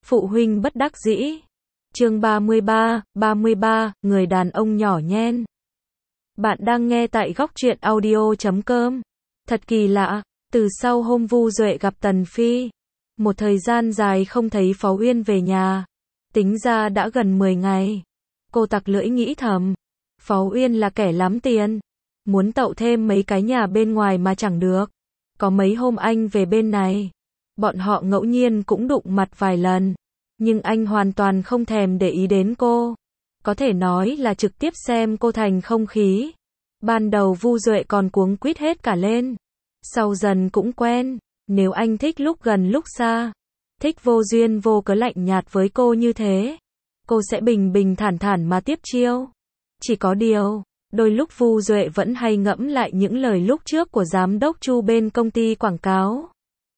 Phụ huynh bất đắc dĩ. Chương 33, người đàn ông nhỏ nhen. Bạn đang nghe tại góc truyện audio.com. Thật kỳ lạ, từ sau hôm Vu Duệ gặp Tần Phi, một thời gian dài không thấy Phó Uyên về nhà, tính ra đã gần 10 ngày. Cô tặc lưỡi nghĩ thầm, Phó Uyên là kẻ lắm tiền, muốn tậu thêm mấy cái nhà bên ngoài mà chẳng được. Có mấy hôm anh về bên này, bọn họ ngẫu nhiên cũng đụng mặt vài lần, nhưng anh hoàn toàn không thèm để ý đến cô. Có thể nói là trực tiếp xem cô thành không khí. Ban đầu Vu Duệ còn cuống quýt hết cả lên, sau dần cũng quen. Nếu anh thích lúc gần lúc xa, thích vô duyên vô cớ lạnh nhạt với cô như thế, cô sẽ bình bình thản thản mà tiếp chiêu. Chỉ có điều, đôi lúc Vu Duệ vẫn hay ngẫm lại những lời lúc trước của giám đốc Chu bên công ty quảng cáo.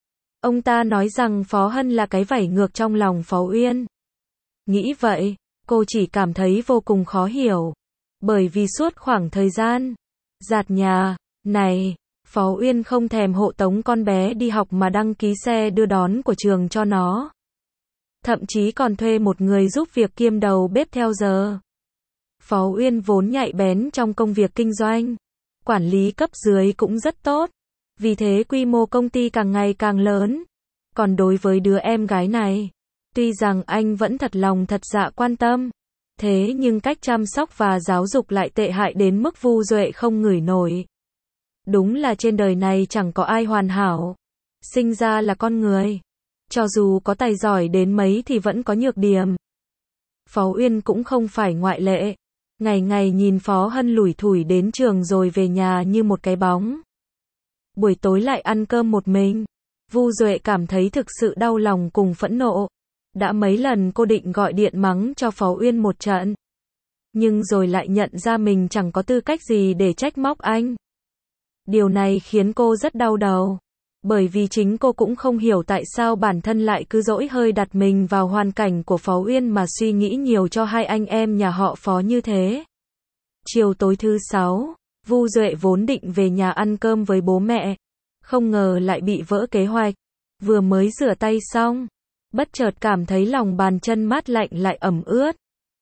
Ông ta nói rằng Phó Hân là cái vảy ngược trong lòng Phó Uyên. Nghĩ vậy, cô chỉ cảm thấy vô cùng khó hiểu. Bởi vì suốt khoảng thời gian dạt nhà này, Phó Uyên không thèm hộ tống con bé đi học mà đăng ký xe đưa đón của trường cho nó. Thậm chí còn thuê một người giúp việc kiêm đầu bếp theo giờ. Phó Uyên vốn nhạy bén trong công việc kinh doanh, quản lý cấp dưới cũng rất tốt. Vì thế quy mô công ty càng ngày càng lớn. Còn đối với đứa em gái này, tuy rằng anh vẫn thật lòng thật dạ quan tâm, thế nhưng cách chăm sóc và giáo dục lại tệ hại đến mức Vu Duệ không ngửi nổi. Đúng là trên đời này chẳng có ai hoàn hảo. Sinh ra là con người, cho dù có tài giỏi đến mấy thì vẫn có nhược điểm. Phó Uyên cũng không phải ngoại lệ. Ngày ngày nhìn Phó Hân lủi thủi đến trường rồi về nhà như một cái bóng. Buổi tối lại ăn cơm một mình. Vu Duệ cảm thấy thực sự đau lòng cùng phẫn nộ. Đã mấy lần cô định gọi điện mắng cho Phó Uyên một trận, nhưng rồi lại nhận ra mình chẳng có tư cách gì để trách móc anh. Điều này khiến cô rất đau đầu, bởi vì chính cô cũng không hiểu tại sao bản thân lại cứ dỗi hơi đặt mình vào hoàn cảnh của Phó Uyên mà suy nghĩ nhiều cho hai anh em nhà họ Phó như thế. Chiều tối thứ 6, Vu Duệ vốn định về nhà ăn cơm với bố mẹ, không ngờ lại bị vỡ kế hoạch. Vừa mới rửa tay xong, bất chợt cảm thấy lòng bàn chân mát lạnh lại ẩm ướt.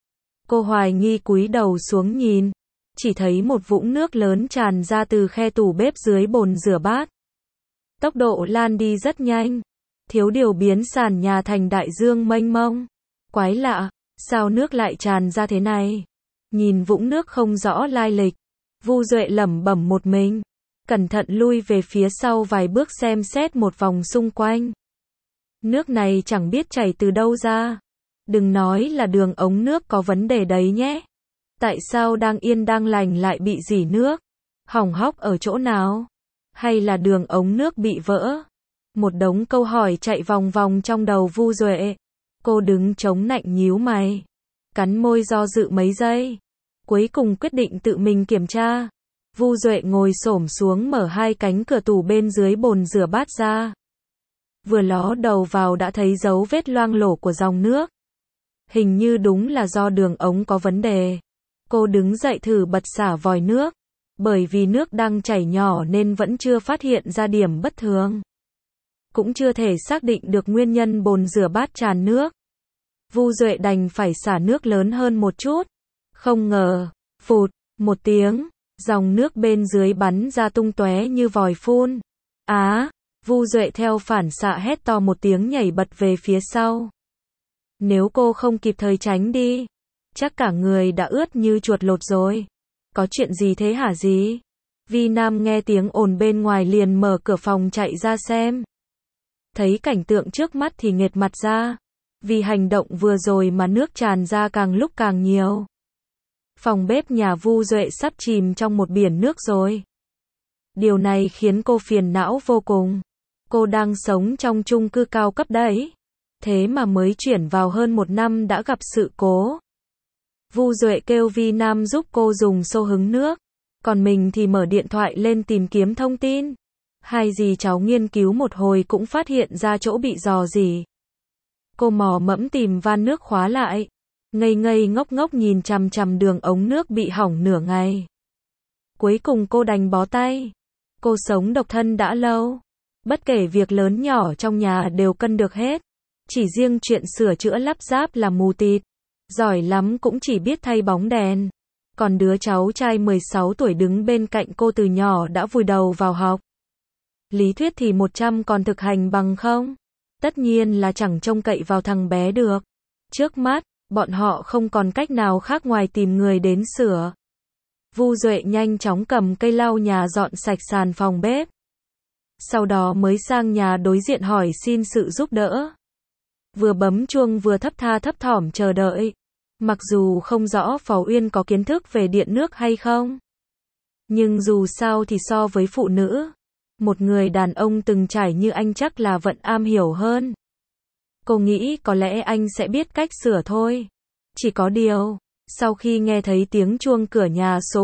Cô hoài nghi cúi đầu xuống nhìn, chỉ thấy một vũng nước lớn tràn ra từ khe tủ bếp dưới bồn rửa bát. Tốc độ lan đi rất nhanh, thiếu điều biến sàn nhà thành đại dương mênh mông. Quái lạ, sao nước lại tràn ra thế này? Nhìn vũng nước không rõ lai lịch, Vu Duệ lẩm bẩm một mình, cẩn thận lui về phía sau vài bước xem xét một vòng xung quanh. Nước này chẳng biết chảy từ đâu ra. Đừng nói là đường ống nước có vấn đề đấy nhé. Tại sao đang yên đang lành lại bị rỉ nước? Hỏng hóc ở chỗ nào? Hay là đường ống nước bị vỡ? Một đống câu hỏi chạy vòng vòng trong đầu Vu Duệ. Cô đứng chống nạnh nhíu mày, cắn môi do dự mấy giây, cuối cùng quyết định tự mình kiểm tra. Vu Duệ ngồi xổm xuống mở hai cánh cửa tủ bên dưới bồn rửa bát ra. Vừa ló đầu vào đã thấy dấu vết loang lổ của dòng nước. Hình như đúng là do đường ống có vấn đề. Cô đứng dậy thử bật xả vòi nước. Bởi vì nước đang chảy nhỏ nên vẫn chưa phát hiện ra điểm bất thường. Cũng chưa thể xác định được nguyên nhân bồn rửa bát tràn nước. Vu Duệ đành phải xả nước lớn hơn một chút. Không ngờ, phụt, một tiếng, dòng nước bên dưới bắn ra tung tóe như vòi phun. Vu Duệ theo phản xạ hét to một tiếng nhảy bật về phía sau. Nếu cô không kịp thời tránh đi, chắc cả người đã ướt như chuột lột rồi. Có chuyện gì thế hả dì? Vi Nam nghe tiếng ồn bên ngoài liền mở cửa phòng chạy ra xem. Thấy cảnh tượng trước mắt thì nghệt mặt ra. Vì hành động vừa rồi mà nước tràn ra càng lúc càng nhiều. Phòng bếp nhà Vu Duệ sắp chìm trong một biển nước rồi. Điều này khiến cô phiền não vô cùng. Cô đang sống trong chung cư cao cấp đấy. Thế mà mới chuyển vào hơn một năm đã gặp sự cố. Vu Duệ kêu Vi Nam giúp cô dùng xô hứng nước. Còn mình thì mở điện thoại lên tìm kiếm thông tin. Hai dì cháu nghiên cứu một hồi cũng phát hiện ra chỗ bị rò rỉ. Cô mò mẫm tìm van nước khóa lại. Ngây ngây ngốc ngốc nhìn chằm chằm đường ống nước bị hỏng nửa ngày. Cuối cùng cô đành bó tay. Cô sống độc thân đã lâu. Bất kể việc lớn nhỏ trong nhà đều cân được hết. Chỉ riêng chuyện sửa chữa lắp ráp là mù tịt. Giỏi lắm cũng chỉ biết thay bóng đèn. Còn đứa cháu trai 16 tuổi đứng bên cạnh cô từ nhỏ đã vùi đầu vào học. Lý thuyết thì 100 còn thực hành bằng không? Tất nhiên là chẳng trông cậy vào thằng bé được. Trước mắt, bọn họ không còn cách nào khác ngoài tìm người đến sửa. Vu Duệ nhanh chóng cầm cây lau nhà dọn sạch sàn phòng bếp. Sau đó mới sang nhà đối diện hỏi xin sự giúp đỡ. Vừa bấm chuông vừa thấp thỏm chờ đợi. Mặc dù không rõ Phó Uyên có kiến thức về điện nước hay không. Nhưng dù sao thì so với phụ nữ, một người đàn ông từng trải như anh chắc là vẫn am hiểu hơn. Cô nghĩ có lẽ anh sẽ biết cách sửa thôi. Chỉ có điều, sau khi nghe thấy tiếng chuông cửa nhà số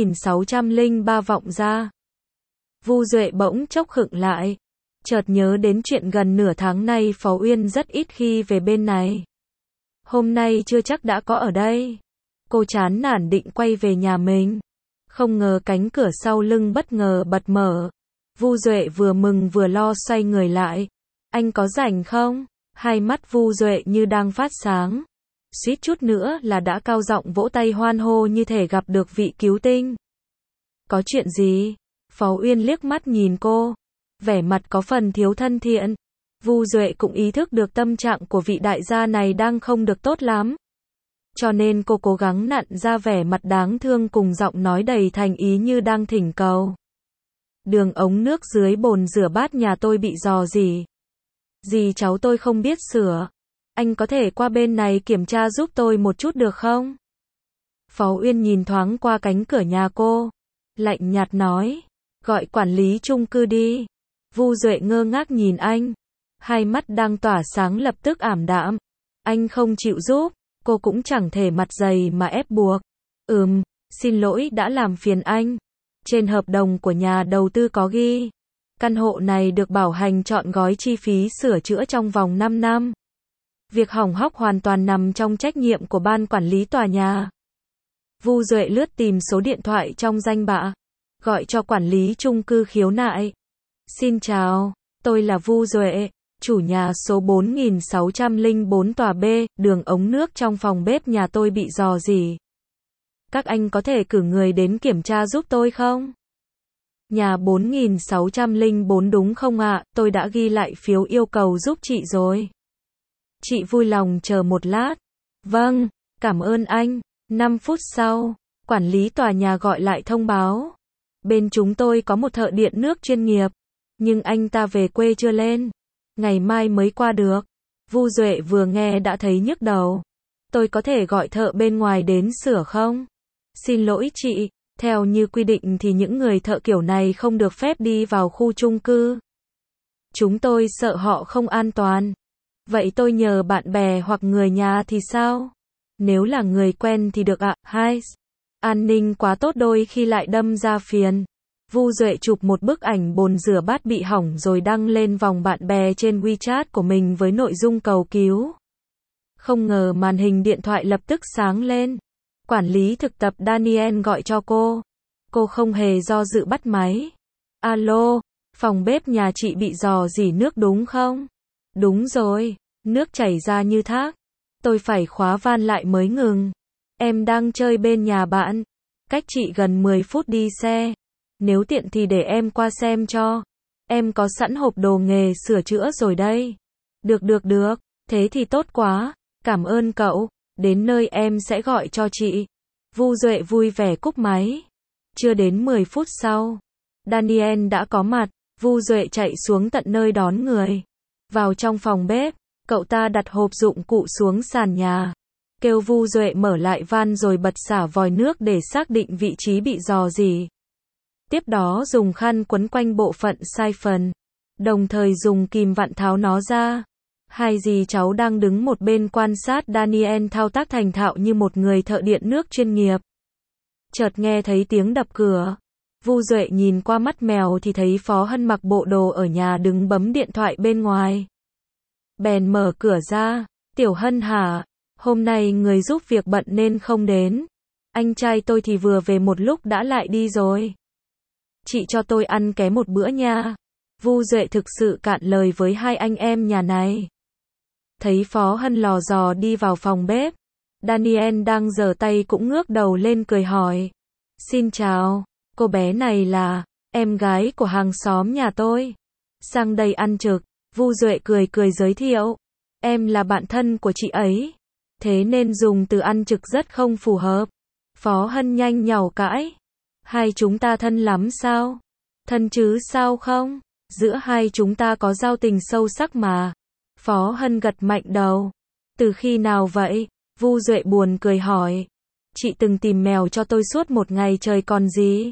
4603 vọng ra, Vu Duệ bỗng chốc khựng lại. Chợt nhớ đến chuyện gần nửa tháng nay Phó Uyên rất ít khi về bên này. Hôm nay chưa chắc đã có ở đây. Cô chán nản định quay về nhà mình. Không ngờ cánh cửa sau lưng bất ngờ bật mở. Vu Duệ vừa mừng vừa lo xoay người lại. Anh có rảnh không? Hai mắt Vu Duệ như đang phát sáng. Suýt chút nữa là đã cao giọng vỗ tay hoan hô như thể gặp được vị cứu tinh. Có chuyện gì? Phó Uyên liếc mắt nhìn cô. Vẻ mặt có phần thiếu thân thiện. Vu Duệ cũng ý thức được tâm trạng của vị đại gia này đang không được tốt lắm. Cho nên cô cố gắng nặn ra vẻ mặt đáng thương cùng giọng nói đầy thành ý như đang thỉnh cầu. Đường ống nước dưới bồn rửa bát nhà tôi bị rò rỉ. Dì cháu tôi không biết sửa. Anh có thể qua bên này kiểm tra giúp tôi một chút được không? Phó Uyên nhìn thoáng qua cánh cửa nhà cô. Lạnh nhạt nói. Gọi quản lý chung cư đi. Vu Duệ ngơ ngác nhìn anh. Hai mắt đang tỏa sáng lập tức ảm đạm. Anh không chịu giúp. Cô cũng chẳng thể mặt dày mà ép buộc. Xin lỗi đã làm phiền anh. Trên hợp đồng của nhà đầu tư có ghi. Căn hộ này được bảo hành trọn gói chi phí sửa chữa trong vòng 5 năm. Việc hỏng hóc hoàn toàn nằm trong trách nhiệm của ban quản lý tòa nhà. Vu Duệ lướt tìm số điện thoại trong danh bạ. Gọi cho quản lý chung cư khiếu nại. Xin chào, tôi là Vu Duệ, chủ nhà số 4604 tòa B, đường ống nước trong phòng bếp nhà tôi bị rò rỉ. Các anh có thể cử người đến kiểm tra giúp tôi không? Nhà 4604 đúng không ạ? Tôi đã ghi lại phiếu yêu cầu giúp chị rồi. Chị vui lòng chờ một lát. Vâng, cảm ơn anh. 5 phút sau, quản lý tòa nhà gọi lại thông báo. Bên chúng tôi có một thợ điện nước chuyên nghiệp, nhưng anh ta về quê chưa lên. Ngày mai mới qua được. Vu Duệ vừa nghe đã thấy nhức đầu. Tôi có thể gọi thợ bên ngoài đến sửa không? Xin lỗi chị, theo như quy định thì những người thợ kiểu này không được phép đi vào khu chung cư. Chúng tôi sợ họ không an toàn. Vậy tôi nhờ bạn bè hoặc người nhà thì sao? Nếu là người quen thì được ạ. Hai, an ninh quá tốt đôi khi lại đâm ra phiền. Vu Duệ chụp một bức ảnh bồn rửa bát bị hỏng rồi đăng lên vòng bạn bè trên WeChat của mình với nội dung cầu cứu. Không ngờ màn hình điện thoại lập tức sáng lên. Quản lý thực tập Daniel gọi cho cô. Cô không hề do dự bắt máy. Alo, phòng bếp nhà chị bị rò rỉ nước đúng không? Đúng rồi, nước chảy ra như thác. Tôi phải khóa van lại mới ngừng. Em đang chơi bên nhà bạn. Cách chị gần 10 phút đi xe. Nếu tiện thì để em qua xem cho. Em có sẵn hộp đồ nghề sửa chữa rồi đây. Được. Thế thì tốt quá. Cảm ơn cậu. Đến nơi em sẽ gọi cho chị. Vu Duệ vui vẻ cúp máy. Chưa đến 10 phút sau, Daniel đã có mặt. Vu Duệ chạy xuống tận nơi đón người. Vào trong phòng bếp, cậu ta đặt hộp dụng cụ xuống sàn nhà. Kêu Vu Duệ mở lại van rồi bật xả vòi nước để xác định vị trí bị rò rỉ. Tiếp đó dùng khăn quấn quanh bộ phận sai phần. Đồng thời dùng kìm vặn tháo nó ra. Hai dì cháu đang đứng một bên quan sát Daniel thao tác thành thạo như một người thợ điện nước chuyên nghiệp. Chợt nghe thấy tiếng đập cửa. Vu Duệ nhìn qua mắt mèo thì thấy Phó Hân mặc bộ đồ ở nhà đứng bấm điện thoại bên ngoài. Bèn mở cửa ra. Tiểu Hân hả? Hôm nay người giúp việc bận nên không đến. Anh trai tôi thì vừa về một lúc đã lại đi rồi. Chị cho tôi ăn ké một bữa nha. Vu Duệ thực sự cạn lời với hai anh em nhà này. Thấy Phó Hân lò dò đi vào phòng bếp. Daniel đang giở tay cũng ngước đầu lên cười hỏi. Xin chào, cô bé này là em gái của hàng xóm nhà tôi. Sang đây ăn trực. Vu Duệ cười cười giới thiệu. Em là bạn thân của chị ấy. Thế nên dùng từ ăn trực rất không phù hợp. Phó Hân nhanh nhảu cãi. Hai chúng ta thân lắm sao? Thân chứ sao không? Giữa hai chúng ta có giao tình sâu sắc mà. Phó Hân gật mạnh đầu. Từ khi nào vậy? Vu Duệ buồn cười hỏi. Chị từng tìm mèo cho tôi suốt một ngày trời còn gì?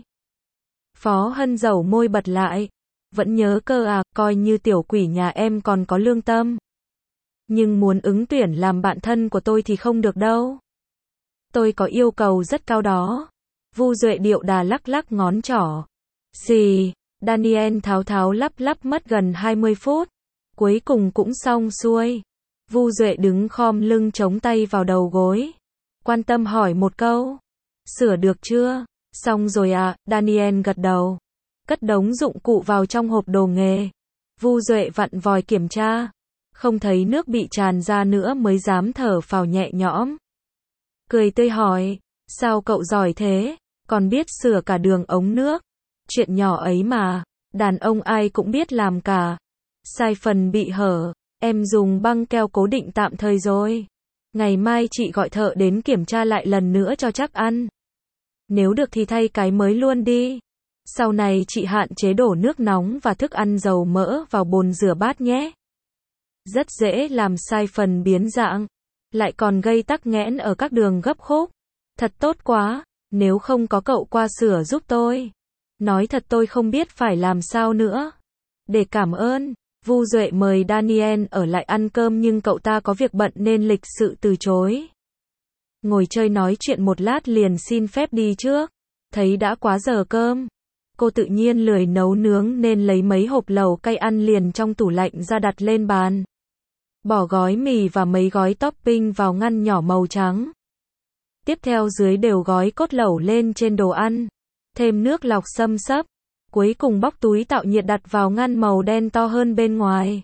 Phó Hân dẩu môi bật lại. Vẫn nhớ cơ à, coi như tiểu quỷ nhà em còn có lương tâm. Nhưng muốn ứng tuyển làm bạn thân của tôi thì không được đâu. Tôi có yêu cầu rất cao đó. Vu Duệ điệu đà lắc lắc ngón trỏ. Gì? Daniel tháo tháo lắp lắp mất gần 20 phút. Cuối cùng cũng xong xuôi. Vu Duệ đứng khom lưng chống tay vào đầu gối. Quan tâm hỏi một câu. Sửa được chưa? Xong rồi à? Daniel gật đầu. Cất đống dụng cụ vào trong hộp đồ nghề. Vu Duệ vặn vòi kiểm tra. Không thấy nước bị tràn ra nữa mới dám thở phào nhẹ nhõm. Cười tươi hỏi. Sao cậu giỏi thế? Còn biết sửa cả đường ống nước. Chuyện nhỏ ấy mà. Đàn ông ai cũng biết làm cả. Sai phần bị hở. Em dùng băng keo cố định tạm thời rồi. Ngày mai chị gọi thợ đến kiểm tra lại lần nữa cho chắc ăn. Nếu được thì thay cái mới luôn đi. Sau này chị hạn chế đổ nước nóng và thức ăn dầu mỡ vào bồn rửa bát nhé. Rất dễ làm sai phần biến dạng. Lại còn gây tắc nghẽn ở các đường gấp khúc. Thật tốt quá. Nếu không có cậu qua sửa giúp tôi. Nói thật tôi không biết phải làm sao nữa. Để cảm ơn. Vu Duệ mời Daniel ở lại ăn cơm nhưng cậu ta có việc bận nên lịch sự từ chối. Ngồi chơi nói chuyện một lát liền xin phép đi trước. Thấy đã quá giờ cơm. Cô tự nhiên lười nấu nướng nên lấy mấy hộp lẩu cay ăn liền trong tủ lạnh ra đặt lên bàn. Bỏ gói mì và mấy gói topping vào ngăn nhỏ màu trắng. Tiếp theo dưới đều gói cốt lẩu lên trên đồ ăn. Thêm nước lọc xâm xấp. Cuối cùng bóc túi tạo nhiệt đặt vào ngăn màu đen to hơn bên ngoài.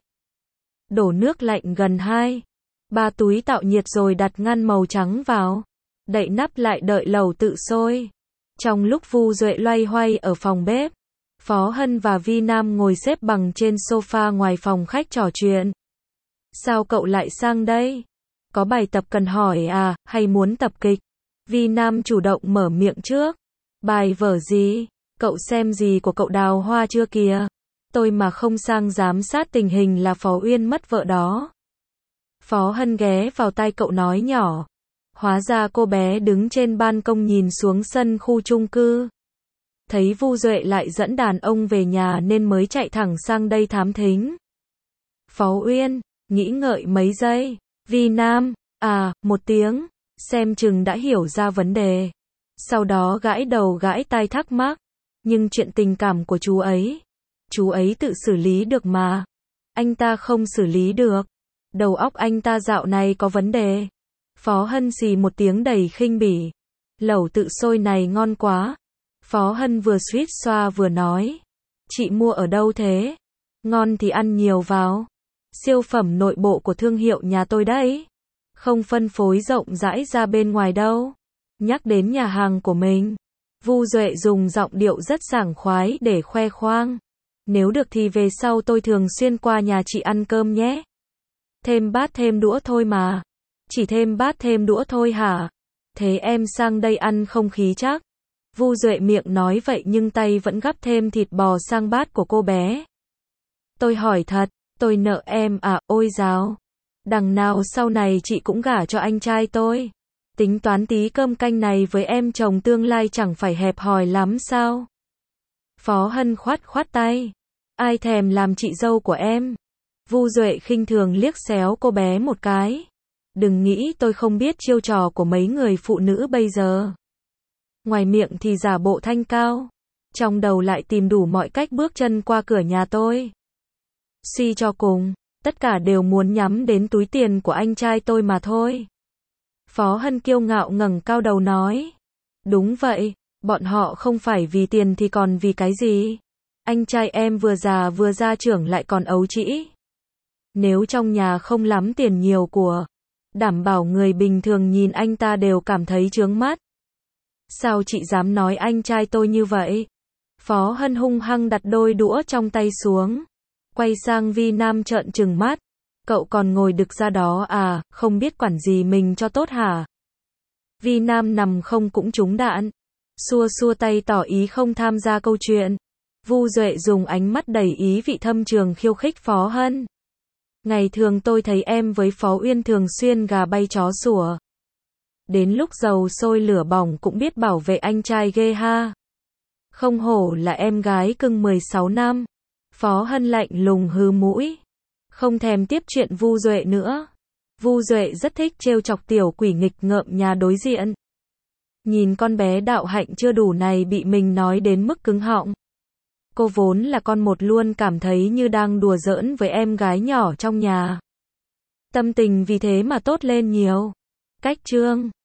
Đổ nước lạnh gần 2-3 túi tạo nhiệt rồi đặt ngăn màu trắng vào. Đậy nắp lại đợi lẩu tự sôi. Trong lúc Vu Duệ loay hoay ở phòng bếp, Phó Hân và Vi Nam ngồi xếp bằng trên sofa ngoài phòng khách trò chuyện. Sao cậu lại sang đây? Có bài tập cần hỏi à, hay muốn tập kịch? Vi Nam chủ động mở miệng trước. Bài vở gì? Cậu xem gì của cậu Đào Hoa chưa kìa? Tôi mà không sang giám sát tình hình là Phó Uyên mất vợ đó. Phó Hân ghé vào tai cậu nói nhỏ. Hóa ra cô bé đứng trên ban công nhìn xuống sân khu chung cư. Thấy Vu Duệ lại dẫn đàn ông về nhà nên mới chạy thẳng sang đây thám thính. Phó Uyên, nghĩ ngợi mấy giây. Vi Nam, à, một tiếng. Xem chừng đã hiểu ra vấn đề. Sau đó gãi đầu gãi tai thắc mắc. Nhưng chuyện tình cảm của chú ấy tự xử lý được mà. Anh ta không xử lý được. Đầu óc anh ta dạo này có vấn đề. Phó Hân xì một tiếng đầy khinh bỉ. Lẩu tự sôi này ngon quá. Phó Hân vừa suýt xoa vừa nói. Chị mua ở đâu thế? Ngon thì ăn nhiều vào. Siêu phẩm nội bộ của thương hiệu nhà tôi đấy. Không phân phối rộng rãi ra bên ngoài đâu. Nhắc đến nhà hàng của mình. Vu Duệ dùng giọng điệu rất sảng khoái để khoe khoang. Nếu được thì về sau tôi thường xuyên qua nhà chị ăn cơm nhé. Thêm bát thêm đũa thôi mà. Chỉ thêm bát thêm đũa thôi hả? Thế em sang đây ăn không khí chắc. Vu Duệ miệng nói vậy nhưng tay vẫn gắp thêm thịt bò sang bát của cô bé. Tôi hỏi thật, tôi nợ em à, ôi dào. Đằng nào sau này chị cũng gả cho anh trai tôi. Tính toán tí cơm canh này với em chồng tương lai chẳng phải hẹp hòi lắm sao? Phó Hân khoát khoát tay. Ai thèm làm chị dâu của em? Vu Duệ khinh thường liếc xéo cô bé một cái. Đừng nghĩ tôi không biết chiêu trò của mấy người phụ nữ bây giờ. Ngoài miệng thì giả bộ thanh cao. Trong đầu lại tìm đủ mọi cách bước chân qua cửa nhà tôi. Suy cho cùng, tất cả đều muốn nhắm đến túi tiền của anh trai tôi mà thôi. Phó Hân kiêu ngạo ngẩng cao đầu nói. Đúng vậy, bọn họ không phải vì tiền thì còn vì cái gì? Anh trai em vừa già vừa gia trưởng lại còn ấu trĩ. Nếu trong nhà không lắm tiền nhiều của, đảm bảo người bình thường nhìn anh ta đều cảm thấy chướng mắt. Sao chị dám nói anh trai tôi như vậy? Phó Hân hung hăng đặt đôi đũa trong tay xuống. Quay sang Vi Nam trợn trừng mắt. Cậu còn ngồi đực ra đó à, không biết quản gì mình cho tốt hả? Vi Nam nằm không cũng trúng đạn. Xua xua tay tỏ ý không tham gia câu chuyện. Vu Duệ dùng ánh mắt đầy ý vị thâm trường khiêu khích Phó Hân. Ngày thường tôi thấy em với Phó Uyên thường xuyên gà bay chó sủa. Đến lúc dầu sôi lửa bỏng cũng biết bảo vệ anh trai ghê ha. Không hổ là em gái cưng 16 năm. Phó Hân lạnh lùng hừ mũi. Không thèm tiếp chuyện Vu Duệ nữa. Vu Duệ rất thích trêu chọc tiểu quỷ nghịch ngợm nhà đối diện. Nhìn con bé đạo hạnh chưa đủ này bị mình nói đến mức cứng họng. Cô vốn là con một luôn cảm thấy như đang đùa giỡn với em gái nhỏ trong nhà. Tâm tình vì thế mà tốt lên nhiều. Cách chương